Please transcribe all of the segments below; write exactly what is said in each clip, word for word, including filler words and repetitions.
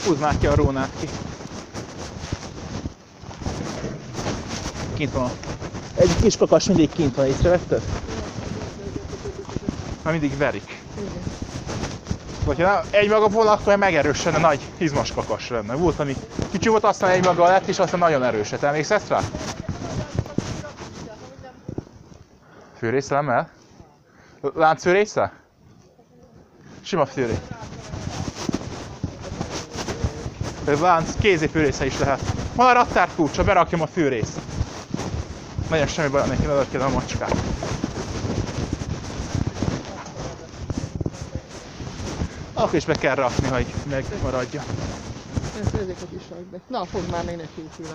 Húzd már ki a rónát ki. Kint van. Egy kis kakas mindig kint van, észrevetted? Már mindig verik. Igen. Ha egymaga volna, akkor megerősödne, nagy, izmos kakas lenne. Volt, ami kicsi volt, aztán egymaga lett, és aztán nagyon erőset. Emlékszel rá? Főrésze nem el? Láncfőrésze? Sima főré. Lánc, kézifőrésze is lehet. Van a rattárkulcsa, berakjam a főrészt. Nagyon semmi baj, neki lerakjam a macskát. Akkor is be kell rakni, hogy megmaradja. Ezeket is rakd be. Na, fogd már még nekünk tőle.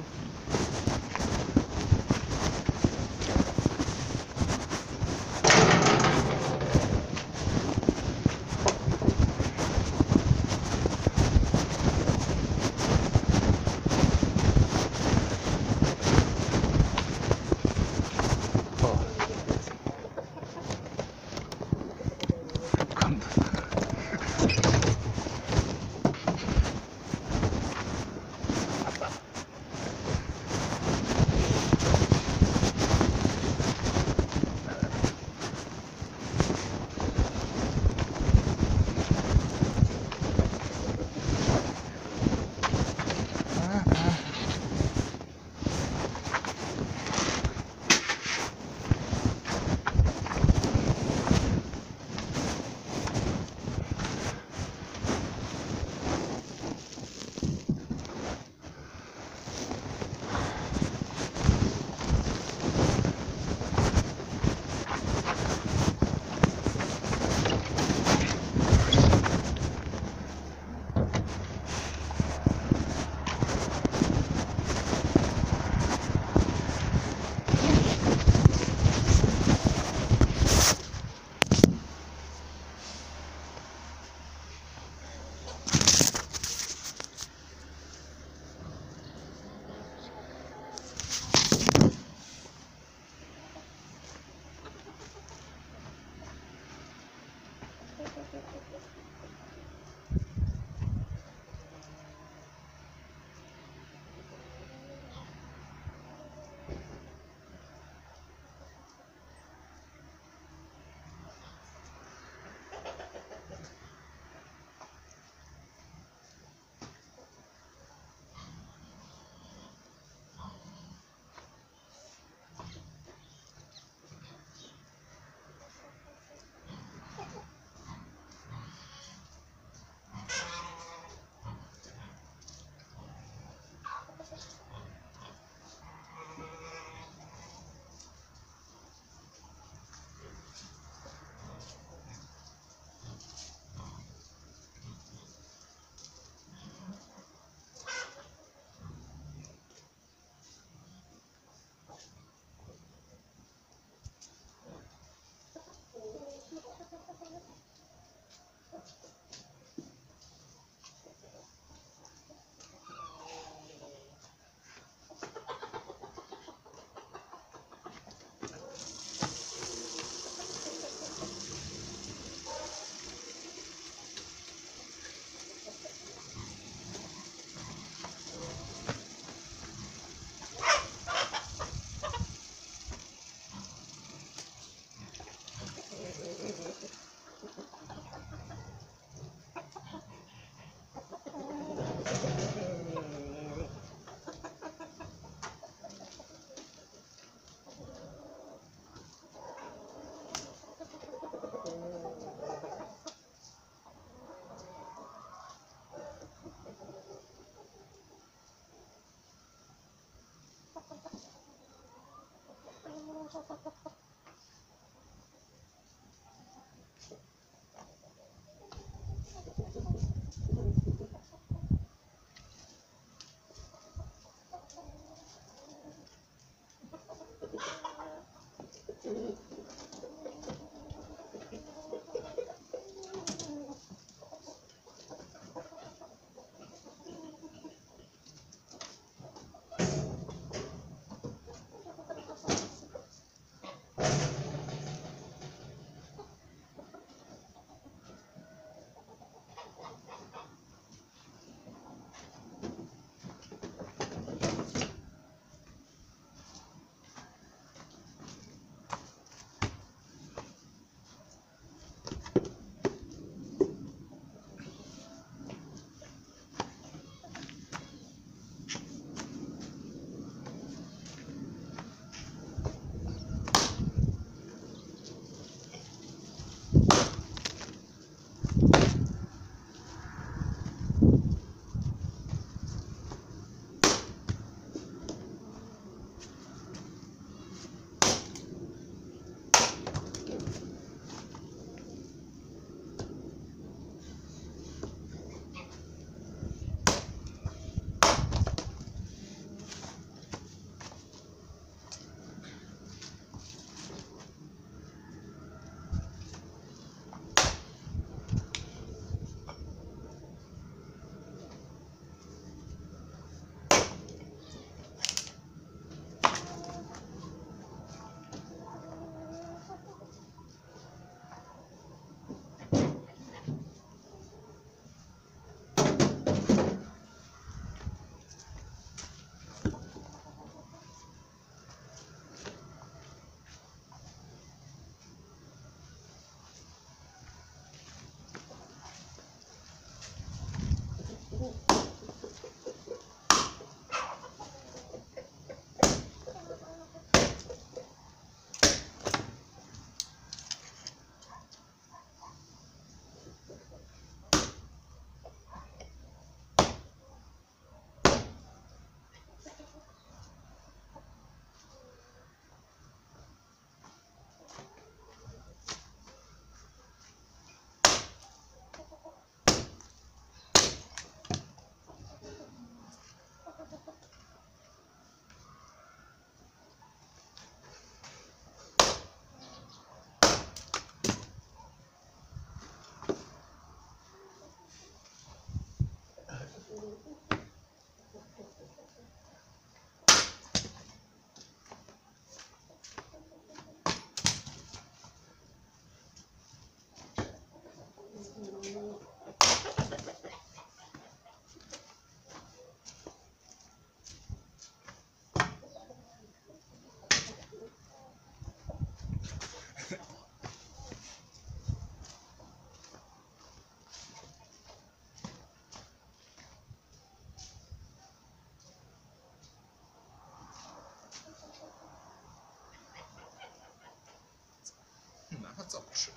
capos.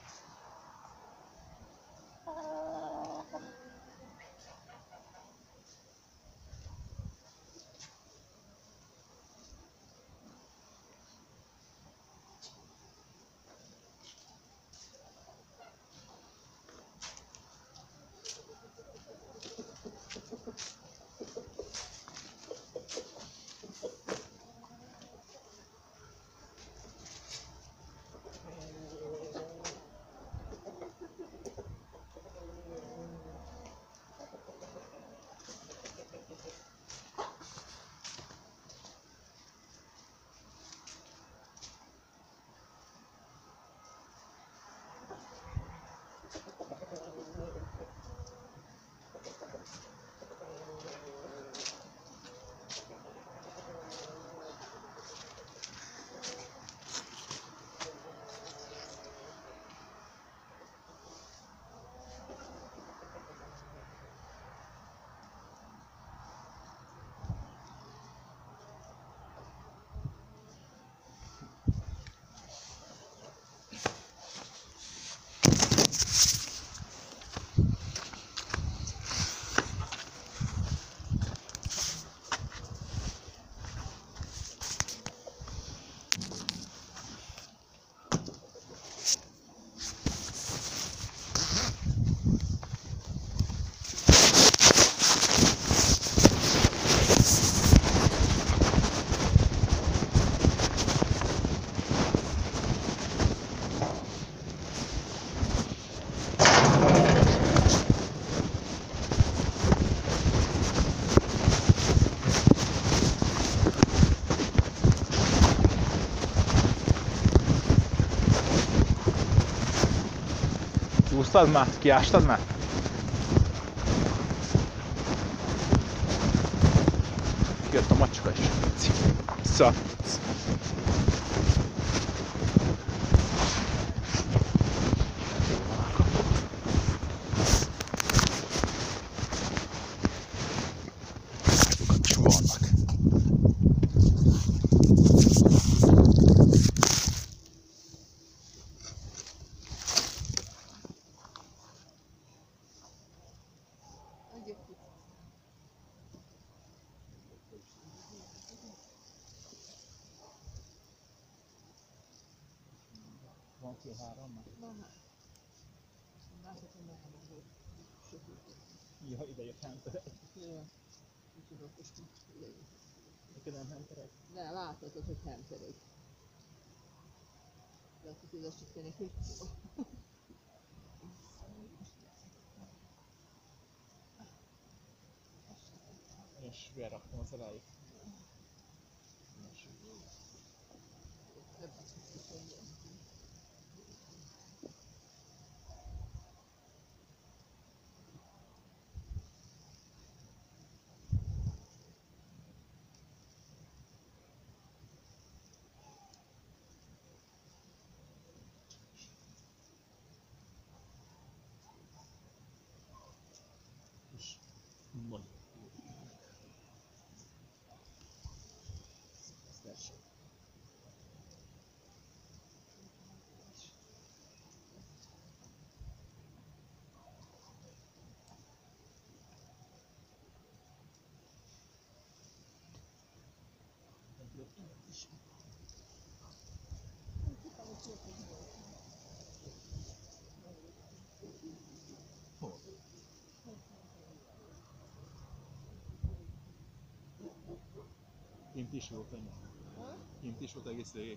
Úsztad már? Kiástad már? Jött a macska is. Szat. Van két-három? Ja, ide jött Hunter. Ja, úgyhogy most ide jön. Neked nem Hunter? De láthatod, hogy Hunter-egy. De azt hiszed, az csak tényleg hogy szól. És beraktam az eláig. Nagy. Ez verseny. Kint is volt ennyi. Kint is volt egész végig.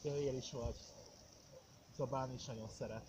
Kölyér is vagy. Szobálni is nagyon szeret.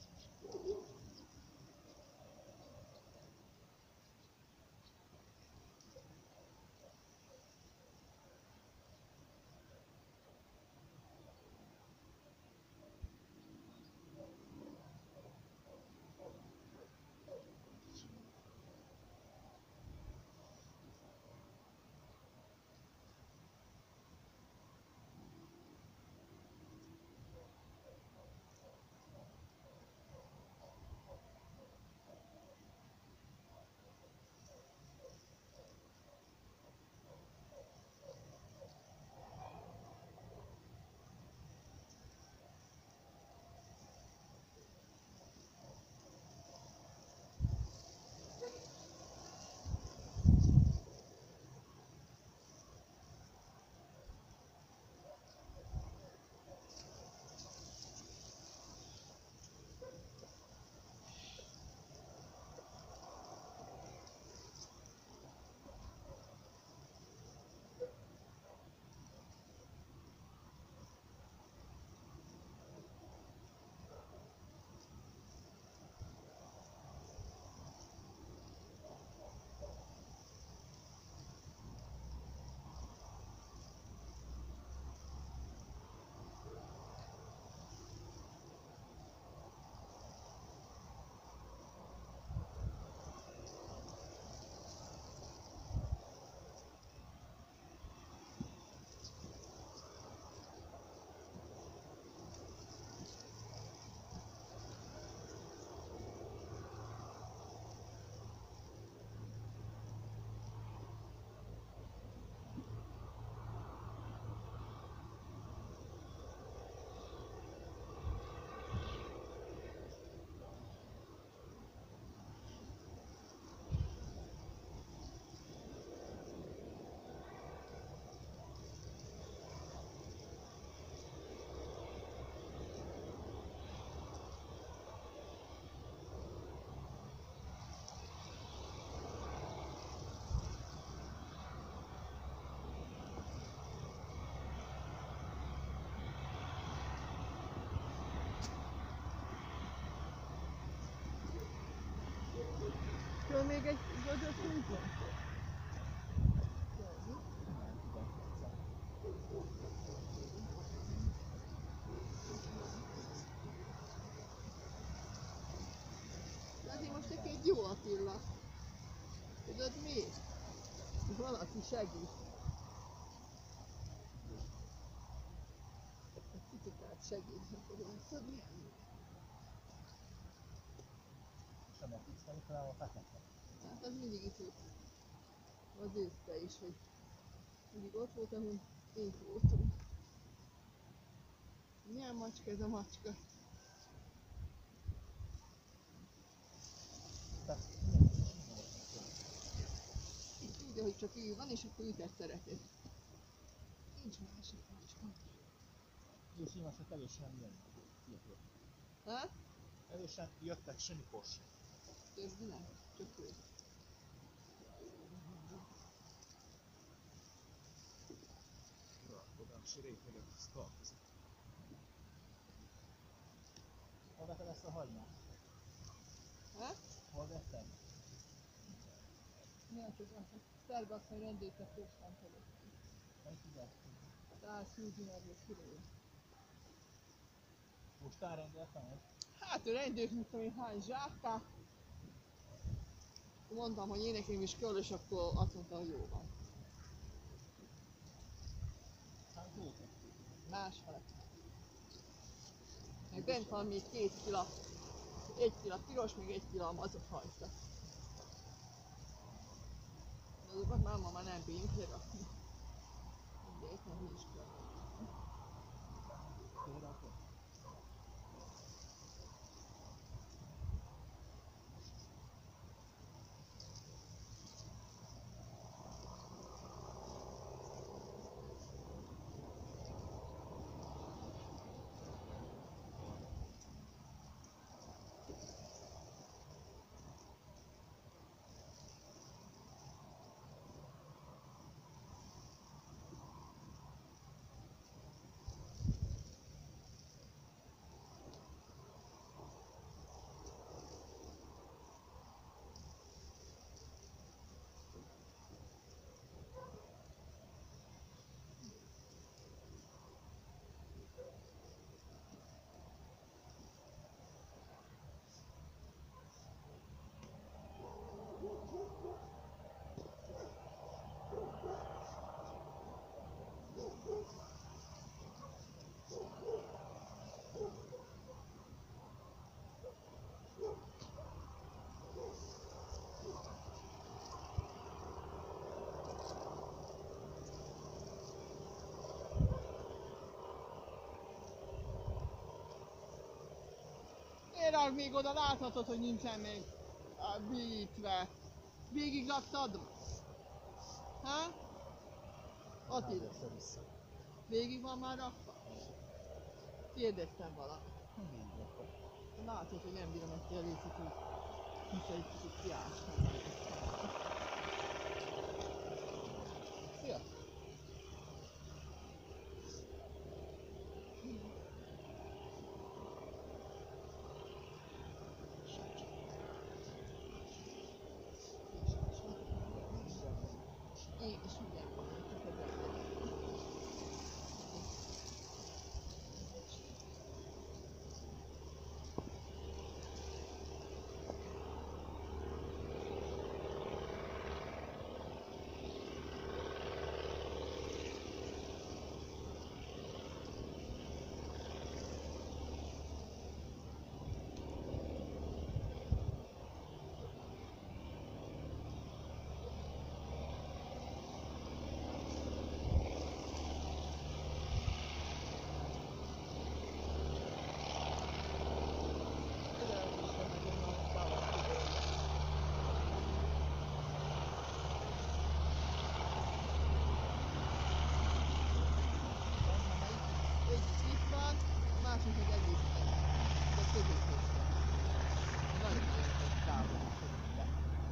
Kell még egy gödöt húzni? Azért most neki egy jó Attila. Tudod mi? Valaki segít. Egy kicsit át segíthet, tudod mi? Sem a tisztelni fel a fekete. Hát az mindig itt volt. Az észre is, hogy mindig ott volt, ahol én voltunk. Milyen macska ez a macska? Tudja, hogy csak ő van, és akkor őket szereted. Nincs másik macska. És nyilván elősen jön. Hát? Elősen jöttek sinikos. Többi nem, csak ő. Oda a sirét meg ezt tartozik. Hol vetted ezt a hagymát? Hát? Hol vetted? Mi a csak azt, hogy szergasszony rendészet postant előtt. Melyik fizetsz? százhúsz dinárért kiló. Postán rendeltem meg? Hát ő rendőrt, mit tudom én, hány zsákká. Mondtam, hogy én nekem is kell, és akkor azt mondta, hogy jó van. Hány kilót? Másfele. Meg bent van még két kila. Egy kila piros, meg egy kila mazot hajsza. De azokat már ma már nem bírjuk lerakni. Mindegy, nem is kell. Kirakod? rág még oda, láthatod, hogy nincsen még a bővítve. Végig raktad? Ha? Attila, Hát, össze-vissza. végig van már rakva? Kérdeztem valamit. Nem így rakva. Látod, hogy nem bírom ezt a részét, hogy hiszen egy kicsit kiástam. Szia! Én is figyelj. Egyik itt van, a másik meg egész meg. De középén. Nagyon-nagyon távol is közötte.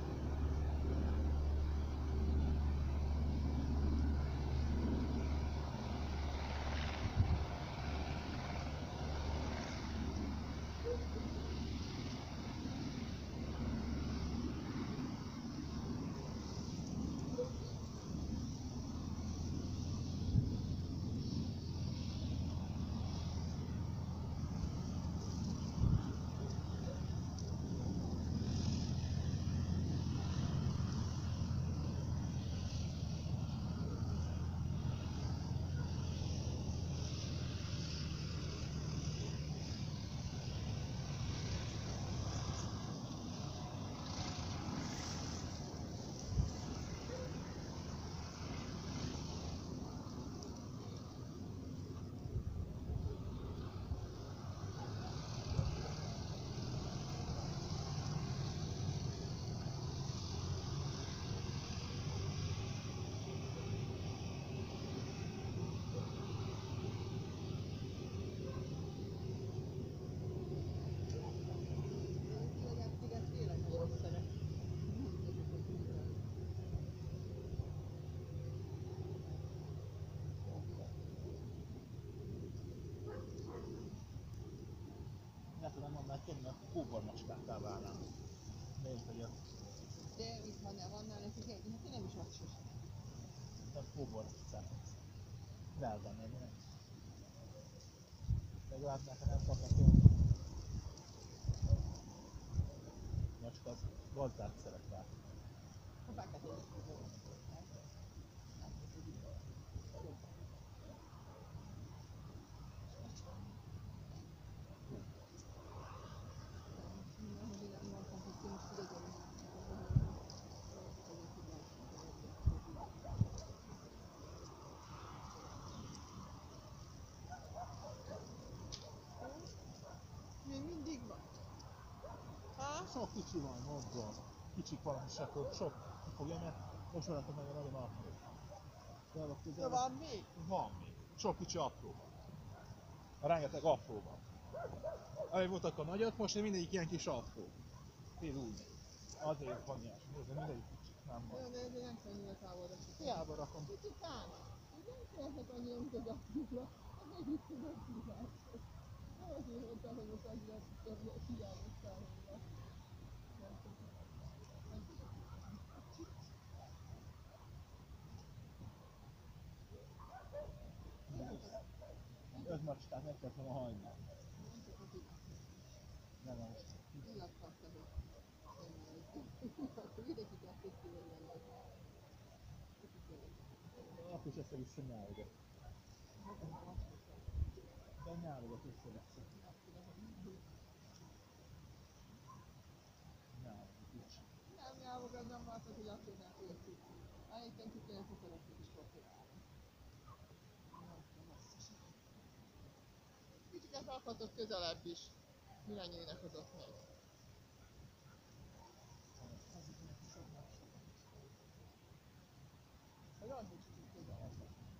Ne tudom mondani, hogy tudni, hogy kóbormacskákkal válnám. Nézd, hogy a De itt van, nem annál nekik egy, hát én nem is vagy sosem. kóbormacskát. Rávenni, nem? Legalább nekem nem kapnak olyan macska, az gazdát szeretel. Apákat én is még mindig van. Ha? Sok kicsi van, mondom. Kicsik valami se tud, sok ki fog jönni, most maradtak meg a nagyon apró. De ott De közel van még? van még. Sok kicsi apró van. Rengeteg apró van. Ahogy voltak a nagyok, most mindegyik ilyen kis apró. Fél úgy. Azért van ilyen, nézd, mindegyik kicsi, nem van. Jó, de de nem kell annyira távolra. Hiába rakom. Kicsit ám. Úgy nem szeretek annyira, mint az apróra. Nem is tudod kívánni. Nem azért mondtam, hogy most annyira hiányottál volna. Öt macskát meg kellett volna hagyni. Nem, nem. Illathatta, hogy akkor mindenki kettőt kívánni. Akkor is össze-vissza nyálogat. De nyálogat össze-vissza. Nyálogat is. Nem nyelvogad, nem látod, hogy akkor nem értük. Állítom, hogy tényleg szeretnék is kopogálni. Kicsiket rakhatod közelebb is. Milyennyire hozott meg? Hogy az is kicsit közelebb.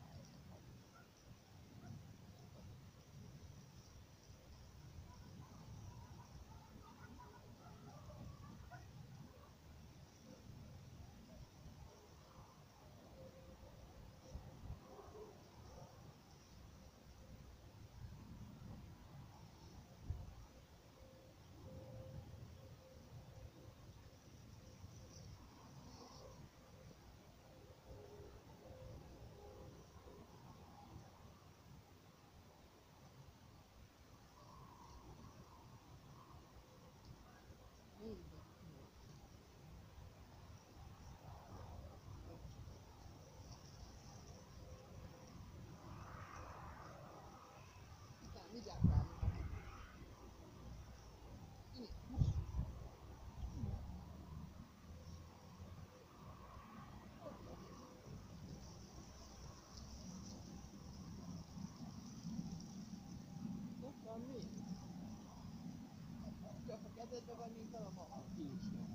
Aztán vigyázz rá, ott van mi? Csak a kezedben van, mint a mama. Ki is.